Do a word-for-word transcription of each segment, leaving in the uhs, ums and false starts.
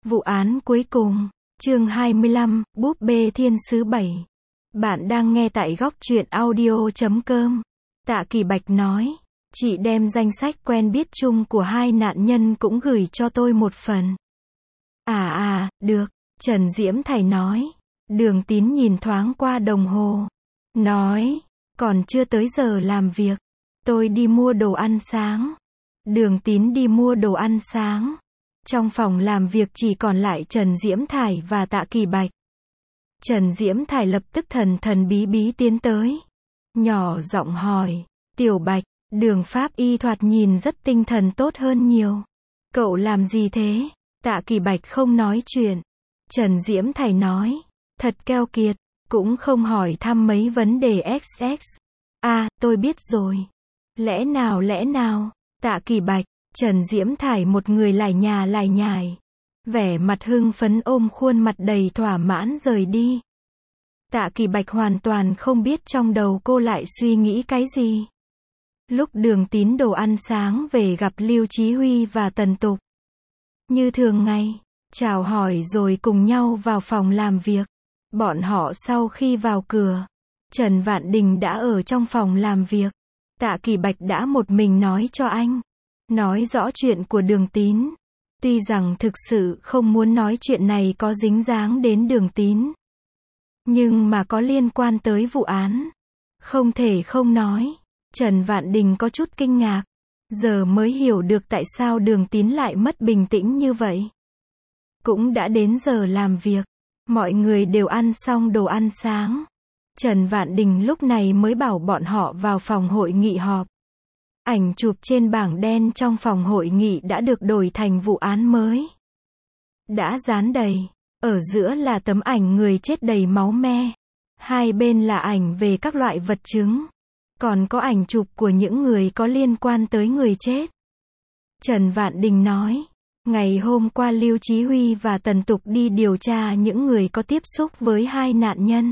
Vụ án cuối cùng, chương hai mươi lăm, búp bê thiên sứ bảy. Bạn đang nghe tại góc truyện audio chấm com. Tạ Kỳ Bạch nói, chị đem danh sách quen biết chung của hai nạn nhân cũng gửi cho tôi một phần. À à, được, Trần Diễm Thảy nói. Đường Tín nhìn thoáng qua đồng hồ. Nói, còn chưa tới giờ làm việc. Tôi đi mua đồ ăn sáng. Đường Tín đi mua đồ ăn sáng. Trong phòng làm việc chỉ còn lại Trần Diễm Thải và Tạ Kỳ Bạch. Trần Diễm Thải lập tức thần thần bí bí tiến tới. Nhỏ giọng hỏi, Tiểu Bạch, Đường pháp y thoạt nhìn rất tinh thần tốt hơn nhiều. Cậu làm gì thế? Tạ Kỳ Bạch không nói chuyện. Trần Diễm Thải nói, thật keo kiệt, cũng không hỏi thăm mấy vấn đề ích ích. À, tôi biết rồi. Lẽ nào lẽ nào? Tạ Kỳ Bạch, Trần Diễm Thải một người lải nhà lải nhải. Vẻ mặt hưng phấn ôm khuôn mặt đầy thỏa mãn rời đi. Tạ Kỳ Bạch hoàn toàn không biết trong đầu cô lại suy nghĩ cái gì. Lúc Đường Tín đồ ăn sáng về gặp Lưu Chí Huy và Tần Tục. Như thường ngày, chào hỏi rồi cùng nhau vào phòng làm việc. Bọn họ sau khi vào cửa, Trần Vạn Đình đã ở trong phòng làm việc. Tạ Kỳ Bạch đã một mình nói cho anh. Nói rõ chuyện của Đường Tín. Tuy rằng thực sự không muốn nói chuyện này có dính dáng đến Đường Tín. Nhưng mà có liên quan tới vụ án. Không thể không nói. Trần Vạn Đình có chút kinh ngạc. Giờ mới hiểu được tại sao Đường Tín lại mất bình tĩnh như vậy. Cũng đã đến giờ làm việc. Mọi người đều ăn xong đồ ăn sáng. Trần Vạn Đình lúc này mới bảo bọn họ vào phòng hội nghị họp. Ảnh chụp trên bảng đen trong phòng hội nghị đã được đổi thành vụ án mới. Đã dán đầy. Ở giữa là tấm ảnh người chết đầy máu me. Hai bên là ảnh về các loại vật chứng. Còn có ảnh chụp của những người có liên quan tới người chết. Trần Vạn Đình nói, ngày hôm qua Lưu Chí Huy và Tần Tục đi điều tra những người có tiếp xúc với hai nạn nhân.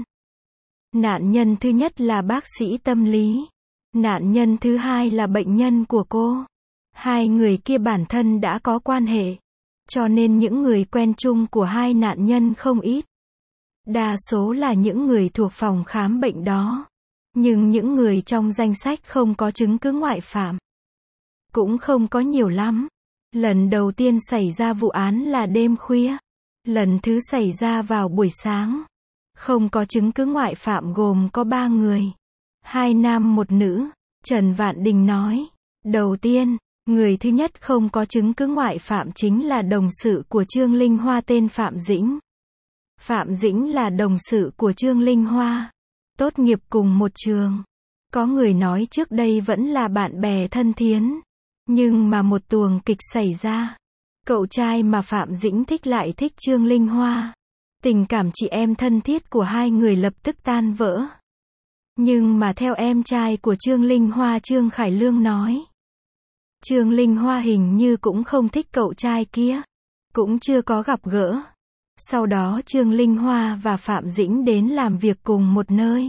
Nạn nhân thứ nhất là bác sĩ tâm lý. Nạn nhân thứ hai là bệnh nhân của cô. Hai người kia bản thân đã có quan hệ. Cho nên những người quen chung của hai nạn nhân không ít. Đa số là những người thuộc phòng khám bệnh đó. Nhưng những người trong danh sách không có chứng cứ ngoại phạm. Cũng không có nhiều lắm. Lần đầu tiên xảy ra vụ án là đêm khuya. Lần thứ xảy ra vào buổi sáng. Không có chứng cứ ngoại phạm gồm có ba người. Hai nam một nữ. Trần Vạn Đình nói. Đầu tiên, người thứ nhất không có chứng cứ ngoại phạm chính là đồng sự của Trương Linh Hoa tên Phạm Dĩnh. Phạm Dĩnh là đồng sự của Trương Linh Hoa. Tốt nghiệp cùng một trường. Có người nói trước đây vẫn là bạn bè thân thiến. Nhưng mà một tuồng kịch xảy ra. Cậu trai mà Phạm Dĩnh thích lại thích Trương Linh Hoa. Tình cảm chị em thân thiết của hai người lập tức tan vỡ. Nhưng mà theo em trai của Trương Linh Hoa Trương Khải Lương nói. Trương Linh Hoa hình như cũng không thích cậu trai kia. Cũng chưa có gặp gỡ. Sau đó Trương Linh Hoa và Phạm Dĩnh đến làm việc cùng một nơi.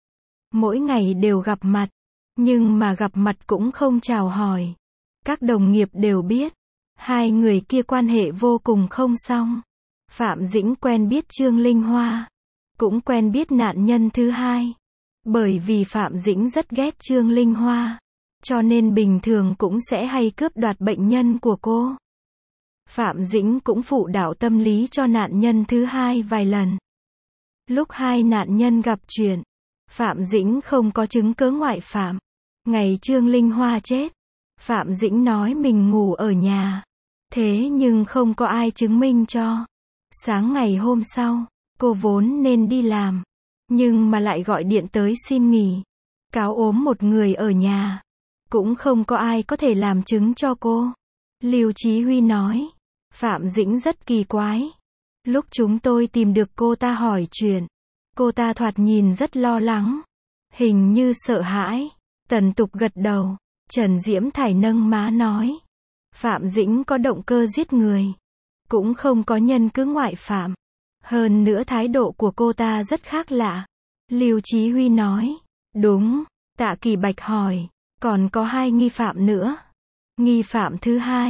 Mỗi ngày đều gặp mặt. Nhưng mà gặp mặt cũng không chào hỏi. Các đồng nghiệp đều biết. Hai người kia quan hệ vô cùng không xong. Phạm Dĩnh quen biết Trương Linh Hoa. Cũng quen biết nạn nhân thứ hai. Bởi vì Phạm Dĩnh rất ghét Trương Linh Hoa. Cho nên bình thường cũng sẽ hay cướp đoạt bệnh nhân của cô. Phạm Dĩnh cũng phụ đạo tâm lý cho nạn nhân thứ hai vài lần. Lúc hai nạn nhân gặp chuyện, Phạm Dĩnh không có chứng cứ ngoại phạm. Ngày Trương Linh Hoa chết, Phạm Dĩnh nói mình ngủ ở nhà. Thế nhưng không có ai chứng minh cho. Sáng ngày hôm sau, cô vốn nên đi làm. Nhưng mà lại gọi điện tới xin nghỉ. Cáo ốm một người ở nhà. Cũng không có ai có thể làm chứng cho cô. Lưu Chí Huy nói. Phạm Dĩnh rất kỳ quái. Lúc chúng tôi tìm được cô ta hỏi chuyện. Cô ta thoạt nhìn rất lo lắng. Hình như sợ hãi. Tần Tục gật đầu. Trần Diễm Thải nâng má nói. Phạm Dĩnh có động cơ giết người. Cũng không có nhân cứ ngoại phạm. Hơn nữa thái độ của cô ta rất khác lạ. Lưu Chí Huy nói. Đúng. Tạ Kỳ Bạch hỏi. Còn có hai nghi phạm nữa. Nghi phạm thứ hai.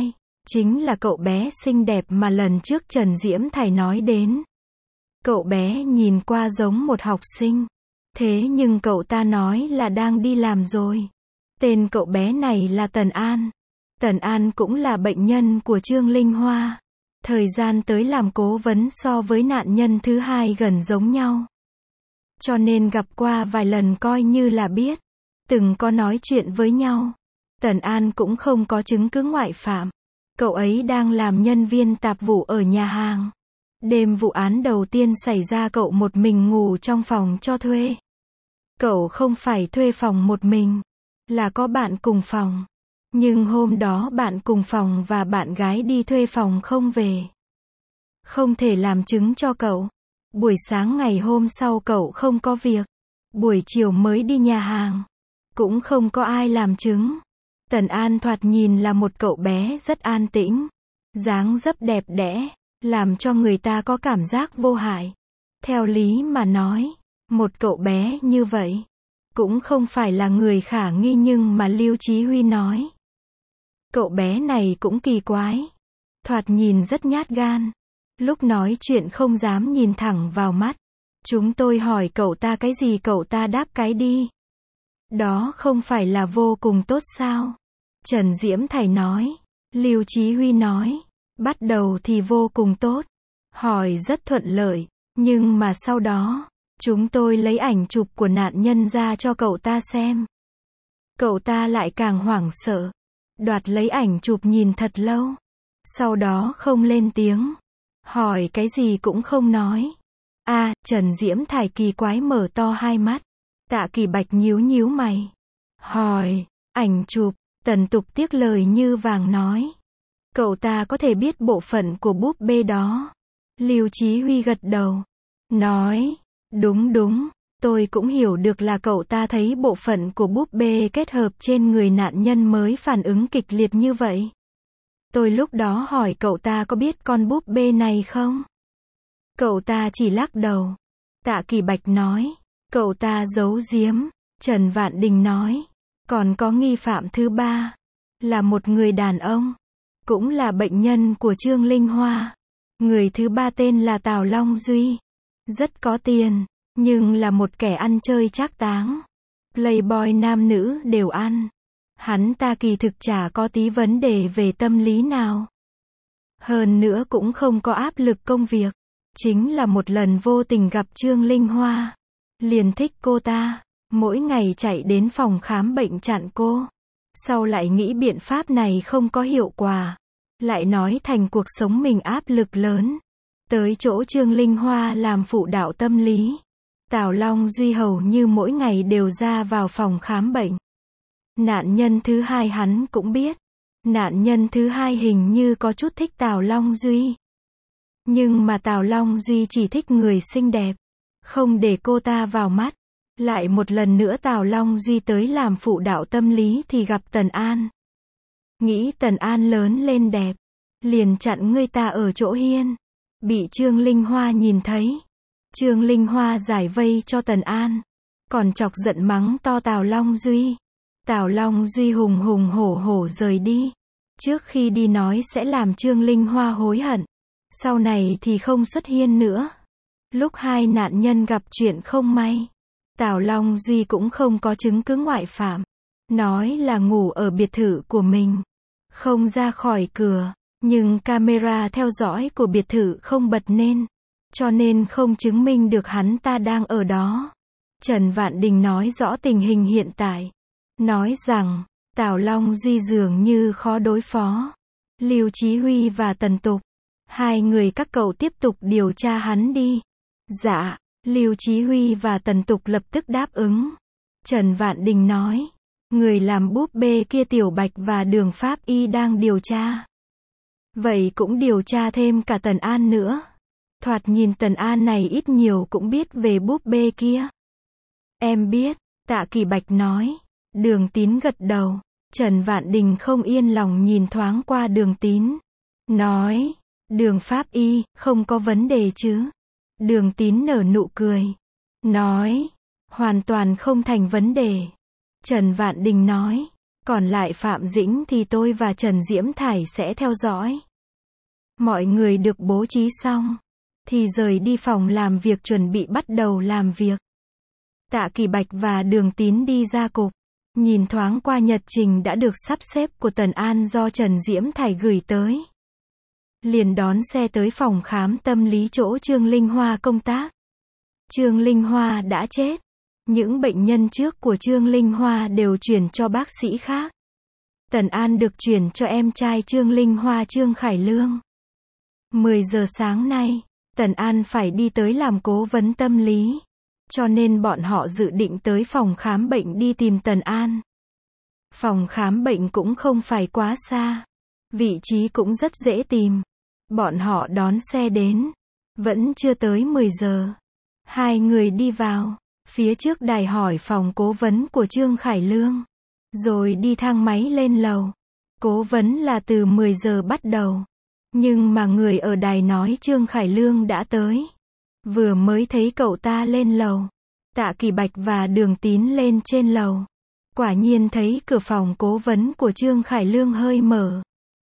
Chính là cậu bé xinh đẹp mà lần trước Trần Diễm Thải nói đến. Cậu bé nhìn qua giống một học sinh. Thế nhưng cậu ta nói là đang đi làm rồi. Tên cậu bé này là Tần An. Tần An cũng là bệnh nhân của Trương Linh Hoa. Thời gian tới làm cố vấn so với nạn nhân thứ hai gần giống nhau. Cho nên gặp qua vài lần coi như là biết. Từng có nói chuyện với nhau. Tần An cũng không có chứng cứ ngoại phạm. Cậu ấy đang làm nhân viên tạp vụ ở nhà hàng. Đêm vụ án đầu tiên xảy ra cậu một mình ngủ trong phòng cho thuê. Cậu không phải thuê phòng một mình, là có bạn cùng phòng. Nhưng hôm đó bạn cùng phòng và bạn gái đi thuê phòng không về. Không thể làm chứng cho cậu. Buổi sáng ngày hôm sau cậu không có việc. Buổi chiều mới đi nhà hàng. Cũng không có ai làm chứng. Tần An thoạt nhìn là một cậu bé rất an tĩnh. Dáng dấp đẹp đẽ, làm cho người ta có cảm giác vô hại. Theo lý mà nói, một cậu bé như vậy, cũng không phải là người khả nghi nhưng mà Lưu Chí Huy nói. Cậu bé này cũng kỳ quái. Thoạt nhìn rất nhát gan. Lúc nói chuyện không dám nhìn thẳng vào mắt. Chúng tôi hỏi cậu ta cái gì cậu ta đáp cái đi. Đó không phải là vô cùng tốt sao? Trần Diễm Thải nói. Lưu Chí Huy nói. Bắt đầu thì vô cùng tốt. Hỏi rất thuận lợi. Nhưng mà sau đó, chúng tôi lấy ảnh chụp của nạn nhân ra cho cậu ta xem. Cậu ta lại càng hoảng sợ. Đoạt lấy ảnh chụp nhìn thật lâu. Sau đó không lên tiếng. Hỏi cái gì cũng không nói. A, à, Trần Diễm Thải kỳ quái mở to hai mắt. Tạ Kỳ Bạch nhíu nhíu mày. Hỏi, ảnh chụp, Tần Tục tiếc lời như vàng nói. Cậu ta có thể biết bộ phận của búp bê đó. Lưu Chí Huy gật đầu. Nói, đúng đúng, tôi cũng hiểu được là cậu ta thấy bộ phận của búp bê kết hợp trên người nạn nhân mới phản ứng kịch liệt như vậy. Tôi lúc đó hỏi cậu ta có biết con búp bê này không? Cậu ta chỉ lắc đầu. Tạ Kỳ Bạch nói. Cậu ta giấu giếm. Trần Vạn Đình nói. Còn có nghi phạm thứ ba. Là một người đàn ông. Cũng là bệnh nhân của Trương Linh Hoa. Người thứ ba tên là Tào Long Duy. Rất có tiền. Nhưng là một kẻ ăn chơi trác táng. Playboy nam nữ đều ăn. Hắn ta kỳ thực chả có tí vấn đề về tâm lý nào. Hơn nữa cũng không có áp lực công việc. Chính là một lần vô tình gặp Trương Linh Hoa. Liền thích cô ta. Mỗi ngày chạy đến phòng khám bệnh chặn cô. Sau lại nghĩ biện pháp này không có hiệu quả. Lại nói thành cuộc sống mình áp lực lớn. Tới chỗ Trương Linh Hoa làm phụ đạo tâm lý. Tào Long Duy hầu như mỗi ngày đều ra vào phòng khám bệnh. Nạn nhân thứ hai hắn cũng biết. Nạn nhân thứ hai hình như có chút thích Tào Long Duy. Nhưng mà Tào Long Duy chỉ thích người xinh đẹp. Không để cô ta vào mắt. Lại một lần nữa Tào Long Duy tới làm phụ đạo tâm lý thì gặp Tần An. Nghĩ Tần An lớn lên đẹp. Liền chặn người ta ở chỗ hiên. Bị Trương Linh Hoa nhìn thấy. Trương Linh Hoa giải vây cho Tần An. Còn chọc giận mắng to Tào Long Duy. Tào Long Duy hùng hùng hổ hổ rời đi. Trước khi đi nói sẽ làm Trương Linh Hoa hối hận. Sau này thì không xuất hiện nữa. Lúc hai nạn nhân gặp chuyện không may. Tào Long Duy cũng không có chứng cứ ngoại phạm. Nói là ngủ ở biệt thự của mình. Không ra khỏi cửa. Nhưng camera theo dõi của biệt thự không bật lên. Cho nên không chứng minh được hắn ta đang ở đó. Trần Vạn Đình nói rõ tình hình hiện tại. Nói rằng, Tào Long Duy dường như khó đối phó. Lưu Chí Huy và Tần Tục. Hai người các cậu tiếp tục điều tra hắn đi. Dạ, Lưu Chí Huy và Tần Tục lập tức đáp ứng. Trần Vạn Đình nói. Người làm búp bê kia Tiểu Bạch và Đường Pháp Y đang điều tra. Vậy cũng điều tra thêm cả Tần An nữa. Thoạt nhìn Tần An này ít nhiều cũng biết về búp bê kia. Em biết, Tạ Kỳ Bạch nói. Đường Tín gật đầu. Trần Vạn Đình không yên lòng nhìn thoáng qua Đường Tín. Nói, Đường Pháp Y, không có vấn đề chứ. Đường Tín nở nụ cười. Nói, hoàn toàn không thành vấn đề. Trần Vạn Đình nói, Còn lại Phạm Dĩnh thì tôi và Trần Diễm Thải sẽ theo dõi. Mọi người được bố trí xong, thì rời đi phòng làm việc chuẩn bị bắt đầu làm việc. Tạ Kỳ Bạch và Đường Tín đi ra cục, nhìn thoáng qua nhật trình đã được sắp xếp của Tần An do Trần Diễm Thải gửi tới. Liền đón xe tới phòng khám tâm lý chỗ Trương Linh Hoa công tác. Trương Linh Hoa đã chết. Những bệnh nhân trước của Trương Linh Hoa đều chuyển cho bác sĩ khác. Tần An được chuyển cho em trai Trương Linh Hoa Trương Khải Lương. mười giờ sáng nay, Tần An phải đi tới làm cố vấn tâm lý. Cho nên bọn họ dự định tới phòng khám bệnh đi tìm Tần An. Phòng khám bệnh cũng không phải quá xa. Vị trí cũng rất dễ tìm. Bọn họ đón xe đến. Vẫn chưa tới mười giờ. Hai người đi vào. Phía trước đài hỏi phòng cố vấn của Trương Khải Lương. Rồi đi thang máy lên lầu. Cố vấn là từ mười giờ bắt đầu. Nhưng mà người ở đài nói Trương Khải Lương đã tới. Vừa mới thấy cậu ta lên lầu. Tạ Kỳ Bạch và Đường Tín lên trên lầu. Quả nhiên thấy cửa phòng cố vấn của Trương Khải Lương hơi mở.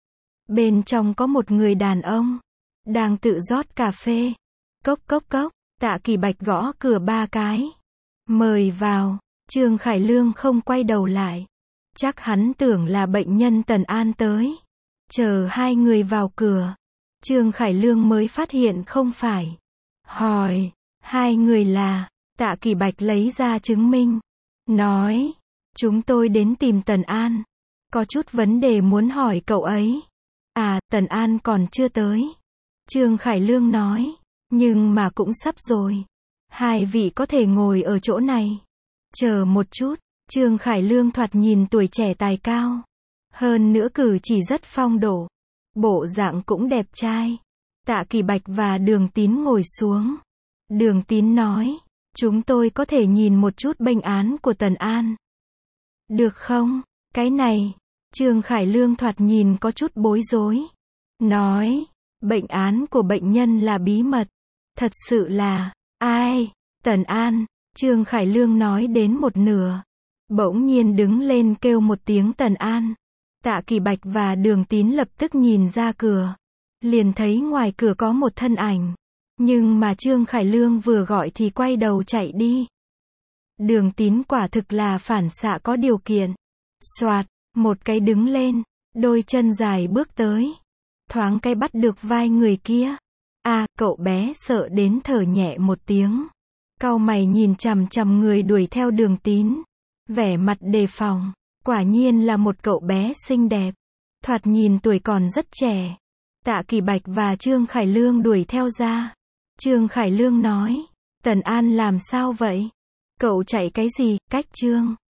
Bên trong có một người đàn ông. Đang tự rót cà phê. Cốc cốc cốc. Tạ Kỳ Bạch gõ cửa ba cái. Mời vào. Trương Khải Lương không quay đầu lại. Chắc hắn tưởng là bệnh nhân Tần An tới. Chờ hai người vào cửa. Trương Khải Lương mới phát hiện không phải. Hỏi. Hai người là. Tạ Kỳ Bạch lấy ra chứng minh. Nói. Chúng tôi đến tìm Tần An. Có chút vấn đề muốn hỏi cậu ấy. À, Tần An còn chưa tới. Trương Khải Lương nói. Nhưng mà cũng sắp rồi. Hai vị có thể ngồi ở chỗ này. Chờ một chút. Trương Khải Lương thoạt nhìn tuổi trẻ tài cao. Hơn nữa cử chỉ rất phong độ. Bộ dạng cũng đẹp trai. Tạ Kỳ Bạch và Đường Tín ngồi xuống. Đường Tín nói. Chúng tôi có thể nhìn một chút bệnh án của Tần An. Được không? Cái này. Trương Khải Lương thoạt nhìn có chút bối rối. Nói. Bệnh án của bệnh nhân là bí mật. Thật sự là. Ai? Tần An. Trương Khải Lương nói đến một nửa. Bỗng nhiên đứng lên kêu một tiếng Tần An. Tạ Kỳ Bạch và Đường Tín lập tức nhìn ra cửa. Liền thấy ngoài cửa có một thân ảnh. Nhưng mà Trương Khải Lương vừa gọi thì quay đầu chạy đi. Đường Tín quả thực là phản xạ có điều kiện. Soạt, một cái đứng lên, đôi chân dài bước tới. Thoáng cái bắt được vai người kia. À, cậu bé sợ đến thở nhẹ một tiếng. Cau mày nhìn chằm chằm người đuổi theo Đường Tín. Vẻ mặt đề phòng. Quả nhiên là một cậu bé xinh đẹp. Thoạt nhìn tuổi còn rất trẻ. Tạ Kỳ Bạch và Trương Khải Lương đuổi theo ra. Trương Khải Lương nói. Tần An làm sao vậy? Cậu chạy cái gì? Cách Trương